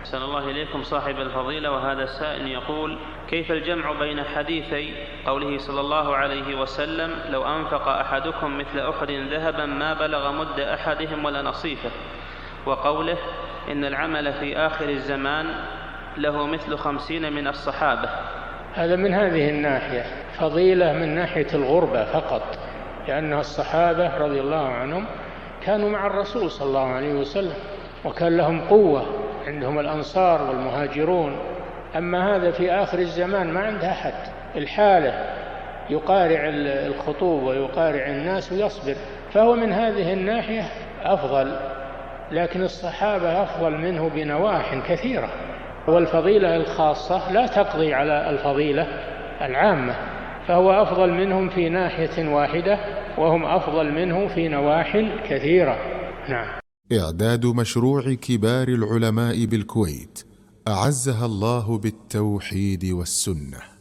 أحسن الله إليكم صاحب الفضيلة. وهذا السائل يقول: كيف الجمع بين حديثي قوله صلى الله عليه وسلم: لو أنفق أحدكم مثل أحد ذهبا ما بلغ مد أحدهم ولا نصيفه، وقوله: إن العمل في آخر الزمان له مثل 50 من الصحابة؟ هذا من هذه الناحية فضيلة من ناحية الغربة فقط، لأن الصحابة رضي الله عنهم كانوا مع الرسول صلى الله عليه وسلم وكان لهم قوة، عندهم الأنصار والمهاجرون. أما هذا في آخر الزمان ما عنده أحد، الحالة يقارع الخطوب ويقارع الناس ويصبر، فهو من هذه الناحية أفضل، لكن الصحابة أفضل منه بنواح كثيرة، والفضيلة الخاصة لا تقضي على الفضيلة العامة، فهو أفضل منهم في ناحية واحدة وهم أفضل منه في نواحي كثيرة. نعم. إعداد مشروع كبار العلماء بالكويت أعزها الله بالتوحيد والسنة.